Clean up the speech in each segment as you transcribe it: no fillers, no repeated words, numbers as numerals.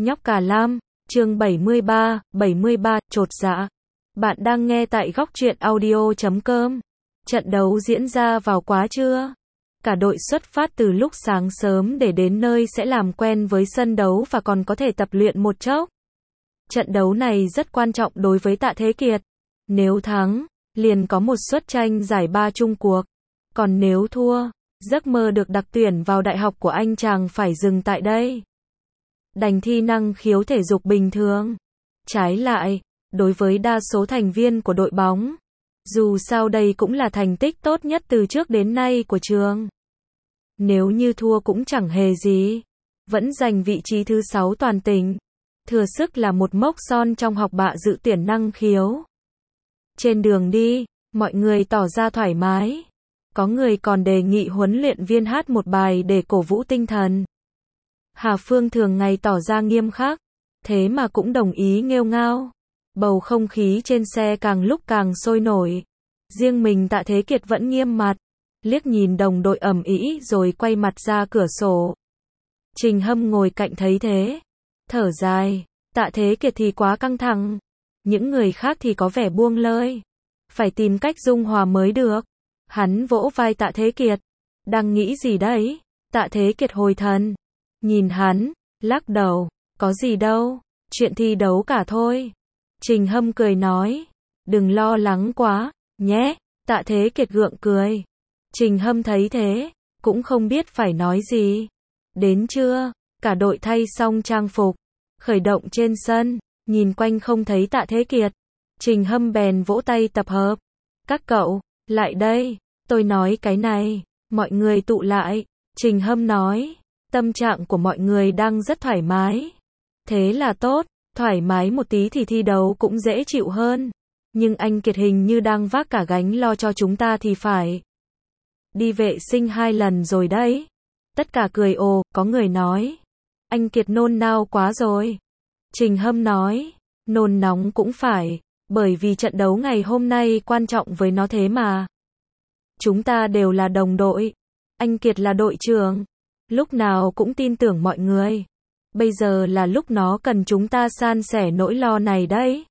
Nhóc Cả Lam, chương 73, chột dạ. Bạn đang nghe tại góc truyện audio.com. Trận đấu diễn ra vào quá trưa. Cả đội xuất phát từ lúc sáng sớm để đến nơi sẽ làm quen với sân đấu và còn có thể tập luyện một chốc. Trận đấu này rất quan trọng đối với Tạ Thế Kiệt. Nếu thắng, liền có một suất tranh giải ba chung cuộc. Còn nếu thua, giấc mơ được đặc tuyển vào đại học của anh chàng phải dừng tại đây. Đành thi năng khiếu thể dục bình thường. Trái lại, đối với đa số thành viên của đội bóng, dù sao đây cũng là thành tích tốt nhất từ trước đến nay của trường. Nếu như thua cũng chẳng hề gì, vẫn giành vị trí thứ 6 toàn tỉnh. Thừa sức là một mốc son trong học bạ dự tuyển năng khiếu. Trên đường đi, mọi người tỏ ra thoải mái. Có người còn đề nghị huấn luyện viên hát một bài để cổ vũ tinh thần. Hà Phương thường ngày tỏ ra nghiêm khắc, thế mà cũng đồng ý nghêu ngao. Bầu không khí trên xe càng lúc càng sôi nổi. Riêng mình Tạ Thế Kiệt vẫn nghiêm mặt, liếc nhìn đồng đội ầm ĩ rồi quay mặt ra cửa sổ. Trình Hâm ngồi cạnh thấy thế, thở dài, Tạ Thế Kiệt thì quá căng thẳng, những người khác thì có vẻ buông lơi. Phải tìm cách dung hòa mới được. Hắn vỗ vai Tạ Thế Kiệt. Đang nghĩ gì đấy? Tạ Thế Kiệt hồi thần. Nhìn hắn, lắc đầu. Có gì đâu, chuyện thi đấu cả thôi. Trình Hâm cười nói. Đừng lo lắng quá, nhé. Tạ Thế Kiệt gượng cười. Trình Hâm thấy thế, cũng không biết phải nói gì. Đến trưa, cả đội thay xong trang phục, khởi động trên sân, nhìn quanh không thấy Tạ Thế Kiệt. Trình Hâm bèn vỗ tay tập hợp. Các cậu, lại đây, tôi nói cái này. Mọi người tụ lại. Trình Hâm nói, tâm trạng của mọi người đang rất thoải mái. Thế là tốt, thoải mái một tí thì thi đấu cũng dễ chịu hơn. Nhưng anh Kiệt hình như đang vác cả gánh lo cho chúng ta thì phải. Đi vệ sinh 2 lần rồi đấy. Tất cả cười ồ, có người nói. Anh Kiệt nôn nao quá rồi. Trình Hâm nói, nôn nóng cũng phải, bởi vì trận đấu ngày hôm nay quan trọng với nó thế mà. Chúng ta đều là đồng đội. Anh Kiệt là đội trưởng. Lúc nào cũng tin tưởng mọi người. Bây giờ là lúc nó cần chúng ta san sẻ nỗi lo này đấy.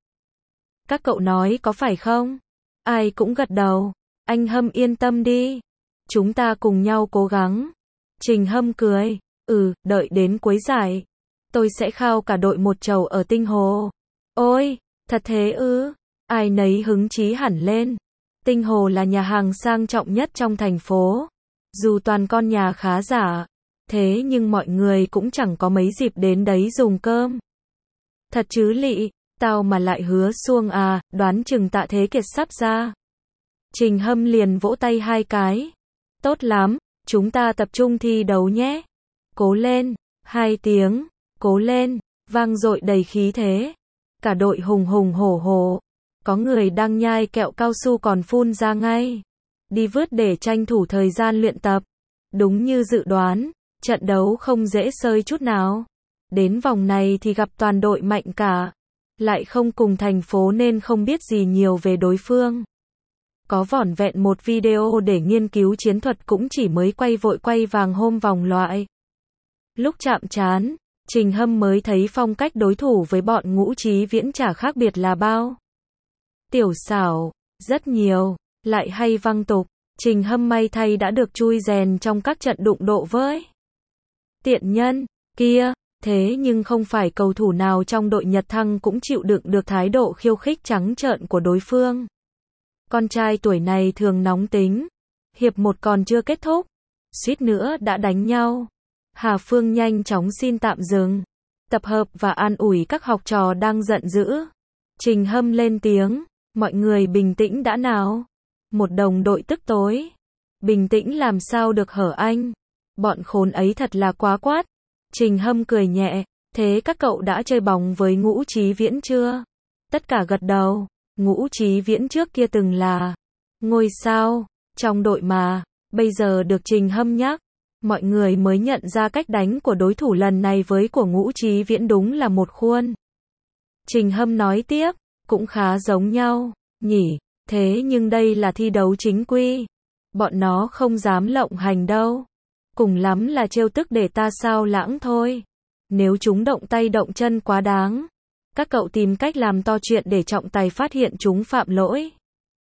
Các cậu nói có phải không? Ai cũng gật đầu. Anh Hâm yên tâm đi. Chúng ta cùng nhau cố gắng. Trình Hâm cười. Đợi đến cuối giải. Tôi sẽ khao cả đội một chầu ở Tinh Hồ. Ôi, thật thế ư? Ai nấy hứng chí hẳn lên. Tinh Hồ là nhà hàng sang trọng nhất trong thành phố. Dù toàn con nhà khá giả, thế nhưng mọi người cũng chẳng có mấy dịp đến đấy dùng cơm. Thật chứ Lị, tao mà lại hứa xuông à, đoán chừng Tạ Thế Kiệt sắp ra. Trình Hâm liền vỗ tay 2 cái. Tốt lắm, chúng ta tập trung thi đấu nhé. Cố lên, 2 tiếng, cố lên, vang dội đầy khí thế. Cả đội hùng hùng hổ hổ. Có người đang nhai kẹo cao su còn phun ra ngay. Đi vớt để tranh thủ thời gian luyện tập. Đúng như dự đoán, trận đấu không dễ xơi chút nào. Đến vòng này thì gặp toàn đội mạnh cả. Lại không cùng thành phố nên không biết gì nhiều về đối phương. Có vỏn vẹn một video để nghiên cứu chiến thuật cũng chỉ mới quay vội quay vàng hôm vòng loại. Lúc chạm trán, Trình Hâm mới thấy phong cách đối thủ với bọn Ngũ Chí Viễn chả khác biệt là bao. Tiểu xảo, rất nhiều, lại hay văng tục. Trình Hâm may thay đã được chui rèn trong các trận đụng độ với tiện nhân kia, thế nhưng không phải cầu thủ nào trong đội Nhật Thăng cũng chịu đựng được thái độ khiêu khích trắng trợn của đối phương. Con trai tuổi này thường nóng tính. Hiệp 1 còn chưa kết thúc, suýt nữa đã đánh nhau. Hà Phương nhanh chóng xin tạm dừng, tập hợp và an ủi các học trò đang giận dữ. Trình Hâm lên tiếng, mọi người bình tĩnh đã nào. Một đồng đội tức tối. Bình tĩnh làm sao được hở anh? Bọn khốn ấy thật là quá quát. Trình Hâm cười nhẹ, thế các cậu đã chơi bóng với Ngũ Chí Viễn chưa? Tất cả gật đầu. Ngũ Chí Viễn trước kia từng là ngôi sao trong đội mà, bây giờ được Trình Hâm nhắc, mọi người mới nhận ra cách đánh của đối thủ lần này với của Ngũ Chí Viễn đúng là một khuôn. Trình Hâm nói tiếp, cũng khá giống nhau, nhỉ, thế nhưng đây là thi đấu chính quy. Bọn nó không dám lộng hành đâu. Cùng lắm là trêu tức để ta sao lãng thôi. Nếu chúng động tay động chân quá đáng, các cậu tìm cách làm to chuyện để trọng tài phát hiện chúng phạm lỗi.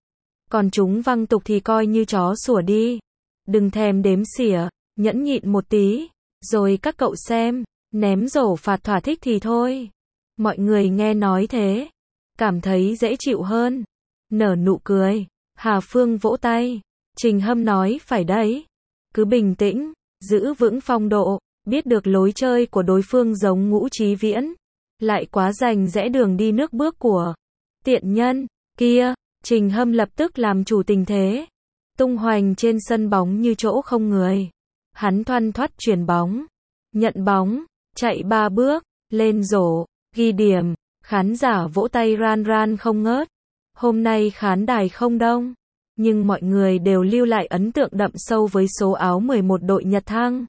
Còn chúng văng tục thì coi như chó sủa đi. Đừng thèm đếm xỉa, nhẫn nhịn một tí, rồi các cậu xem, ném rổ phạt thỏa thích thì thôi. Mọi người nghe nói thế, cảm thấy dễ chịu hơn. Nở nụ cười, Hà Phương vỗ tay. Trình Hâm nói phải đấy. Cứ bình tĩnh, giữ vững phong độ, biết được lối chơi của đối phương giống Ngũ Chí Viễn. Lại quá rành rẽ đường đi nước bước của tiện nhân kia. Trình Hâm lập tức làm chủ tình thế. Tung hoành trên sân bóng như chỗ không người. Hắn thoăn thoắt chuyền bóng, nhận bóng, chạy 3 bước, lên rổ, ghi điểm. Khán giả vỗ tay ran ran không ngớt. Hôm nay khán đài không đông, nhưng mọi người đều lưu lại ấn tượng đậm sâu với số áo 11 đội Nhật Thăng.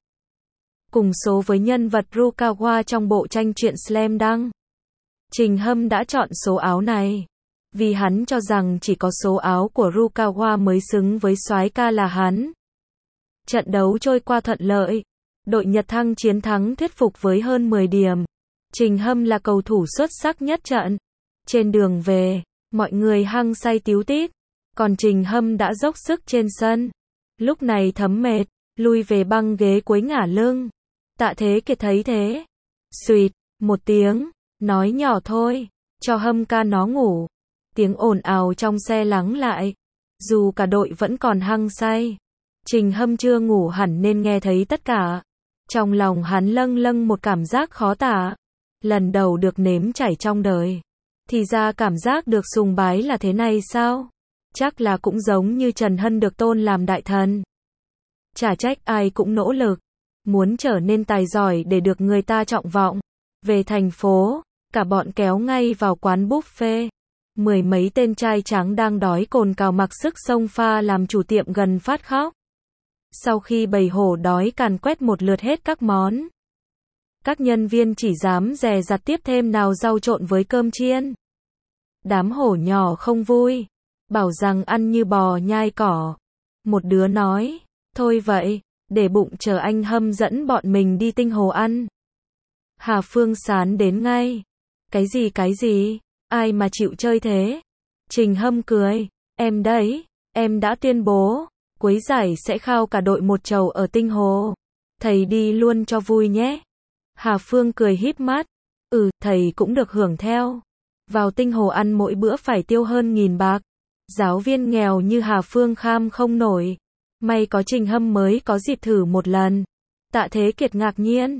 Cùng số với nhân vật Rukawa trong bộ tranh truyện Slam Dunk. Trình Hâm đã chọn số áo này vì hắn cho rằng chỉ có số áo của Rukawa mới xứng với soái ca là hắn. Trận đấu trôi qua thuận lợi, đội Nhật Thăng chiến thắng thuyết phục với hơn 10 điểm. Trình Hâm là cầu thủ xuất sắc nhất trận. Trên đường về, mọi người hăng say tíu tít, còn Trình Hâm đã dốc sức trên sân. Lúc này thấm mệt, lui về băng ghế cuối ngả lưng. Tạ Thế Kiệt thấy thế, xuỵt một tiếng, nói nhỏ thôi, cho Hâm ca nó ngủ. Tiếng ồn ào trong xe lắng lại, dù cả đội vẫn còn hăng say. Trình Hâm chưa ngủ hẳn nên nghe thấy tất cả. Trong lòng hắn lâng lâng một cảm giác khó tả. Lần đầu được nếm trải trong đời. Thì ra cảm giác được sùng bái là thế này sao? Chắc là cũng giống như Trần Hân được tôn làm đại thần. Chả trách ai cũng nỗ lực, muốn trở nên tài giỏi để được người ta trọng vọng. Về thành phố, cả bọn kéo ngay vào quán buffet. 10 mấy tên trai trắng đang đói cồn cào mặc sức xông pha làm chủ tiệm gần phát khóc. Sau khi bầy hổ đói càn quét một lượt hết các món, các nhân viên chỉ dám dè dặt tiếp thêm nào rau trộn với cơm chiên. Đám hổ nhỏ không vui, bảo rằng ăn như bò nhai cỏ. Một đứa nói, thôi vậy, để bụng chờ anh Hâm dẫn bọn mình đi Tinh Hồ ăn. Hà Phương sán đến ngay. Cái gì, ai mà chịu chơi thế? Trình Hâm cười, em đấy, em đã tuyên bố, cuối giải sẽ khao cả đội một chầu ở Tinh Hồ. Thầy đi luôn cho vui nhé. Hà Phương cười híp mắt, thầy cũng được hưởng theo. Vào Tinh Hồ ăn mỗi bữa phải tiêu hơn 1.000 bạc. Giáo viên nghèo như Hà Phương kham không nổi. May có Trình Hâm mới có dịp thử một lần. Tạ Thế Kiệt ngạc nhiên.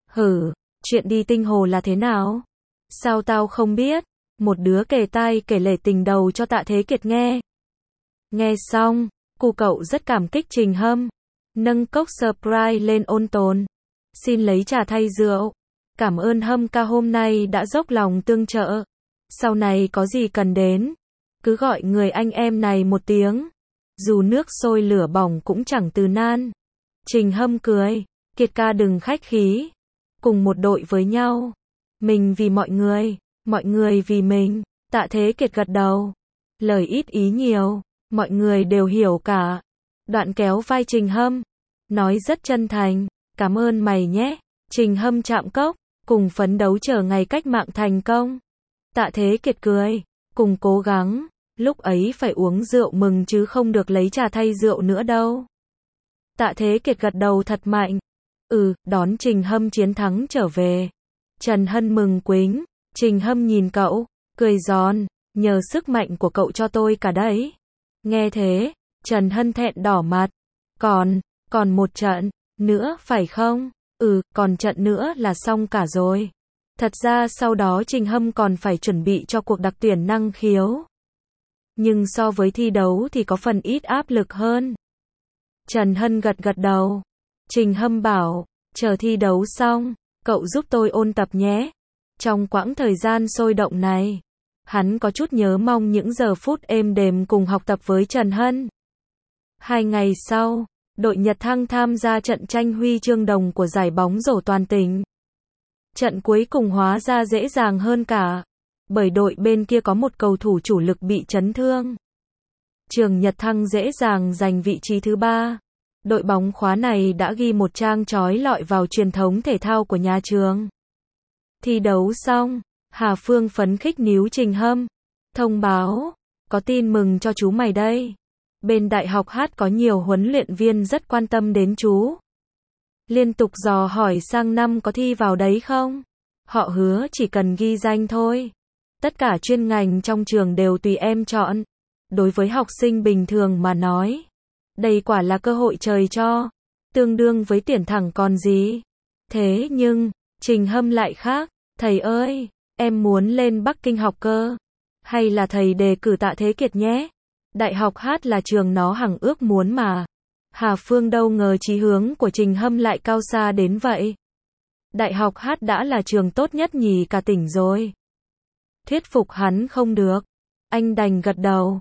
Chuyện đi Tinh Hồ là thế nào? Sao tao không biết? Một đứa kể tai kể lể tình đầu cho Tạ Thế Kiệt nghe. Nghe xong, cu cậu rất cảm kích Trình Hâm. Nâng cốc Sprite lên ôn tồn. Xin lấy trà thay rượu. Cảm ơn Hâm ca hôm nay đã dốc lòng tương trợ. Sau này có gì cần đến, cứ gọi người anh em này một tiếng. Dù nước sôi lửa bỏng cũng chẳng từ nan. Trình Hâm cười, Kiệt ca đừng khách khí. Cùng một đội với nhau. Mình vì mọi người vì mình. Tạ Thế Kiệt gật đầu. Lời ít ý nhiều, mọi người đều hiểu cả. Đoạn kéo vai Trình Hâm, nói rất chân thành, cảm ơn mày nhé. Trình Hâm chạm cốc, cùng phấn đấu chờ ngày cách mạng thành công. Tạ Thế Kiệt cười, cùng cố gắng, lúc ấy phải uống rượu mừng chứ không được lấy trà thay rượu nữa đâu. Tạ Thế Kiệt gật đầu thật mạnh. Đón Trình Hâm chiến thắng trở về. Trần Hân mừng quính, Trình Hâm nhìn cậu, cười giòn, nhờ sức mạnh của cậu cho tôi cả đấy. Nghe thế, Trần Hân thẹn đỏ mặt. Còn một trận nữa phải không? Còn trận nữa là xong cả rồi. Thật ra sau đó Trình Hâm còn phải chuẩn bị cho cuộc đặc tuyển năng khiếu. Nhưng so với thi đấu thì có phần ít áp lực hơn. Trần Hân gật đầu. Trình Hâm bảo, chờ thi đấu xong, cậu giúp tôi ôn tập nhé. Trong quãng thời gian sôi động này, hắn có chút nhớ mong những giờ phút êm đềm cùng học tập với Trần Hân. 2 ngày sau, đội Nhật Thăng tham gia trận tranh huy chương đồng của giải bóng rổ toàn tỉnh. Trận cuối cùng hóa ra dễ dàng hơn cả, bởi đội bên kia có một cầu thủ chủ lực bị chấn thương. Trường Nhật Thăng dễ dàng giành vị trí thứ 3. Đội bóng khóa này đã ghi một trang chói lọi vào truyền thống thể thao của nhà trường. Thi đấu xong, Hà Phương phấn khích níu Trình Hâm. Thông báo, có tin mừng cho chú mày đây. Bên Đại học Hát có nhiều huấn luyện viên rất quan tâm đến chú. Liên tục dò hỏi sang năm có thi vào đấy không? Họ hứa chỉ cần ghi danh thôi. Tất cả chuyên ngành trong trường đều tùy em chọn. Đối với học sinh bình thường mà nói, đây quả là cơ hội trời cho, tương đương với tuyển thẳng còn gì. Thế nhưng, Trình Hâm lại khác. Thầy ơi, em muốn lên Bắc Kinh học cơ. Hay là thầy đề cử Tạ Thế Kiệt nhé? Đại học Hát là trường nó hằng ước muốn mà. Hà Phương đâu ngờ chí hướng của Trình Hâm lại cao xa đến vậy. Đại học Hát đã là trường tốt nhất nhì cả tỉnh rồi. Thuyết phục hắn không được. Anh đành gật đầu.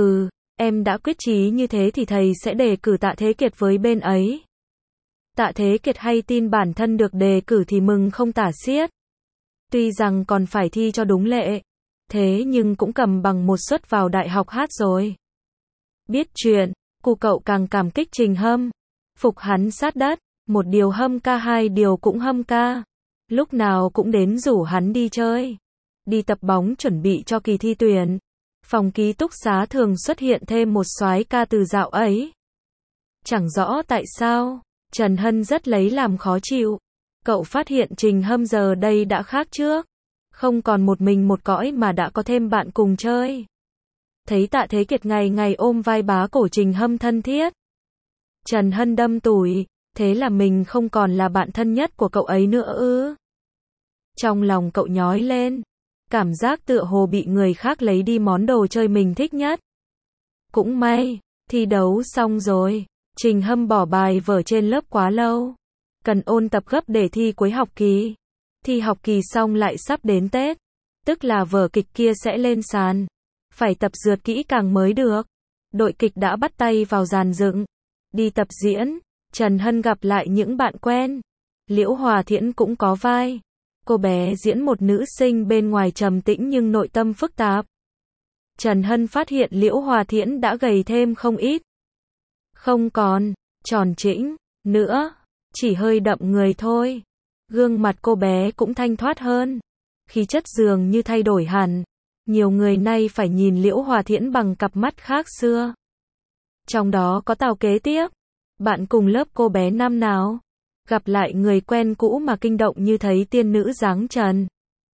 Em đã quyết chí như thế thì thầy sẽ đề cử Tạ Thế Kiệt với bên ấy. Tạ Thế Kiệt hay tin bản thân được đề cử thì mừng không tả xiết. Tuy rằng còn phải thi cho đúng lệ, thế nhưng cũng cầm bằng một suất vào Đại học Hát rồi. Biết chuyện, cụ cậu càng cảm kích Trình Hâm. Phục hắn sát đất, một điều hâm ca hai điều cũng hâm ca. Lúc nào cũng đến rủ hắn đi chơi, đi tập bóng chuẩn bị cho kỳ thi tuyển. Phòng ký túc xá thường xuất hiện thêm một soái ca từ dạo ấy. Chẳng rõ tại sao, Trần Hân rất lấy làm khó chịu. Cậu phát hiện Trình Hâm giờ đây đã khác trước. Không còn một mình một cõi mà đã có thêm bạn cùng chơi. Thấy Tạ Thế Kiệt ngày ngày ôm vai bá cổ Trình Hâm thân thiết. Trần Hân đâm tủi, thế là mình không còn là bạn thân nhất của cậu ấy nữa ư? Trong lòng cậu nhói lên, cảm giác tựa hồ bị người khác lấy đi món đồ chơi mình thích nhất. Cũng may, thi đấu xong rồi, Trình Hâm bỏ bài vở trên lớp quá lâu. Cần ôn tập gấp để thi cuối học kỳ. Thi học kỳ xong lại sắp đến Tết, tức là vở kịch kia sẽ lên sàn. Phải tập dượt kỹ càng mới được. Đội kịch đã bắt tay vào dàn dựng. Đi tập diễn, Trần Hân gặp lại những bạn quen. Liễu Hòa Thiển cũng có vai. Cô bé diễn một nữ sinh bên ngoài trầm tĩnh nhưng nội tâm phức tạp. Trần Hân phát hiện Liễu Hòa Thiển đã gầy thêm không ít. Không còn tròn trĩnh nữa, chỉ hơi đậm người thôi. Gương mặt cô bé cũng thanh thoát hơn. Khí chất dường như thay đổi hẳn. Nhiều người nay phải nhìn Liễu Hòa Thiển bằng cặp mắt khác xưa. Trong đó có Tào Kế Tiếp, bạn cùng lớp cô bé năm nào. Gặp lại người quen cũ mà kinh động như thấy tiên nữ dáng trần.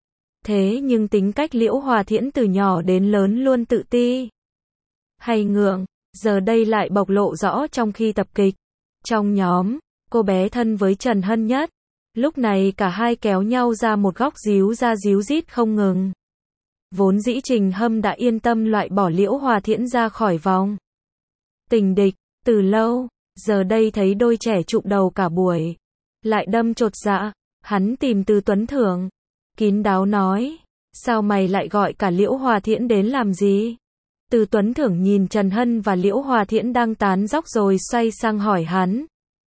Thế nhưng tính cách Liễu Hòa Thiển từ nhỏ đến lớn luôn tự ti hay ngượng, giờ đây lại bộc lộ rõ trong khi tập kịch. Trong nhóm, cô bé thân với Trần Hân nhất. Lúc này cả hai kéo nhau ra một góc díu ra díu dít không ngừng. Vốn dĩ Trình Hâm đã yên tâm loại bỏ Liễu Hòa Thiển ra khỏi vòng tình địch từ lâu, giờ đây thấy đôi trẻ chụm đầu cả buổi, lại đâm chột dạ. Hắn tìm Từ Tuấn Thưởng, kín đáo nói, sao mày lại gọi cả Liễu Hòa Thiển đến làm gì? Từ Tuấn Thưởng nhìn Trần Hân và Liễu Hòa Thiển đang tán dóc rồi xoay sang hỏi hắn.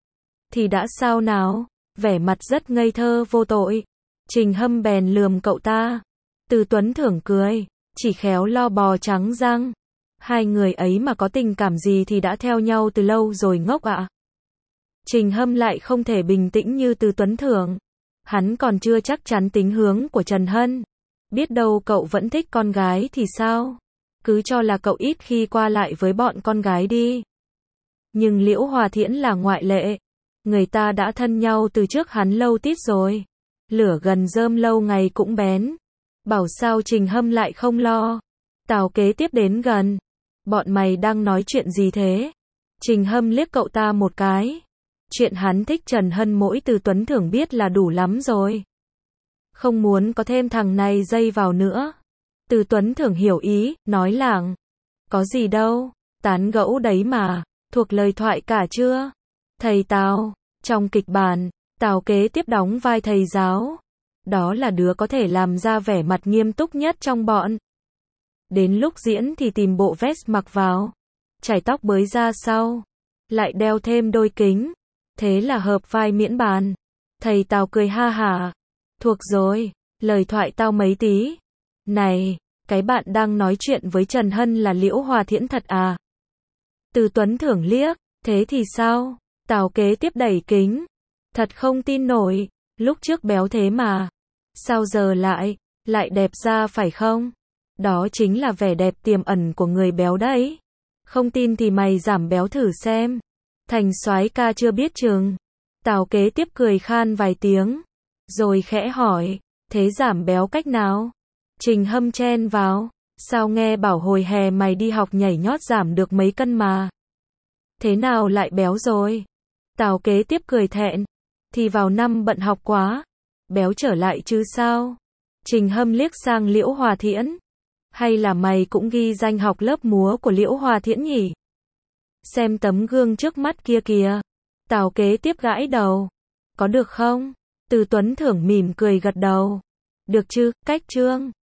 Thì đã sao nào? Vẻ mặt rất ngây thơ vô tội. Trình Hâm bèn lườm cậu ta. Từ Tuấn Thưởng cười, chỉ khéo lo bò trắng răng. Hai người ấy mà có tình cảm gì thì đã theo nhau từ lâu rồi ngốc ạ. Trình Hâm lại không thể bình tĩnh như Từ Tuấn Thưởng. Hắn còn chưa chắc chắn tính hướng của Trần Hân. Biết đâu cậu vẫn thích con gái thì sao? Cứ cho là cậu ít khi qua lại với bọn con gái đi. Nhưng Liễu Hòa Thiển là ngoại lệ. Người ta đã thân nhau từ trước hắn lâu tít rồi. Lửa gần rơm lâu ngày cũng bén. Bảo sao Trình Hâm lại không lo. Tào Kế Tiếp đến gần. Bọn mày đang nói chuyện gì thế? Trình Hâm liếc cậu ta một cái. Chuyện hắn thích Trần Hân mỗi Từ Tuấn Thưởng biết là đủ lắm rồi. Không muốn có thêm thằng này dây vào nữa. Từ Tuấn Thưởng hiểu ý, nói lảng. Có gì đâu, tán gẫu đấy mà, thuộc lời thoại cả chưa? Thầy Tào, trong kịch bản, Tào Kế Tiếp đóng vai thầy giáo. Đó là đứa có thể làm ra vẻ mặt nghiêm túc nhất trong bọn. Đến lúc diễn thì tìm bộ vest mặc vào, chải tóc bới ra sau, lại đeo thêm đôi kính. Thế là hợp vai miễn bàn. Thầy Tào cười ha hả. Thuộc rồi, lời thoại tao mấy tí. Này, cái bạn đang nói chuyện với Trần Hân là Liễu Hòa Thiển thật à? Từ Tuấn Thưởng liếc, thế thì sao? Tào Kế Tiếp đẩy kính. Thật không tin nổi, lúc trước béo thế mà. Sao giờ lại đẹp ra phải không? Đó chính là vẻ đẹp tiềm ẩn của người béo đấy. Không tin thì mày giảm béo thử xem. Thành soái ca chưa biết chừng. Tào kế tiếp cười khan vài tiếng, rồi khẽ hỏi, thế giảm béo cách nào? Trình Hâm chen vào, sao nghe bảo hồi hè mày đi học nhảy nhót giảm được mấy cân mà. Thế nào lại béo rồi? Tào kế tiếp cười thẹn, thì vào năm bận học quá, béo trở lại chứ sao? Trình Hâm liếc sang Liễu Hòa Thiễn, hay là mày cũng ghi danh học lớp múa của Liễu Hòa Thiễn nhỉ? Xem tấm gương trước mắt kia kìa. Tào kế tiếp gãi đầu. Có được không? Từ Tuấn Thưởng mỉm cười gật đầu. Được chứ, cách Trương.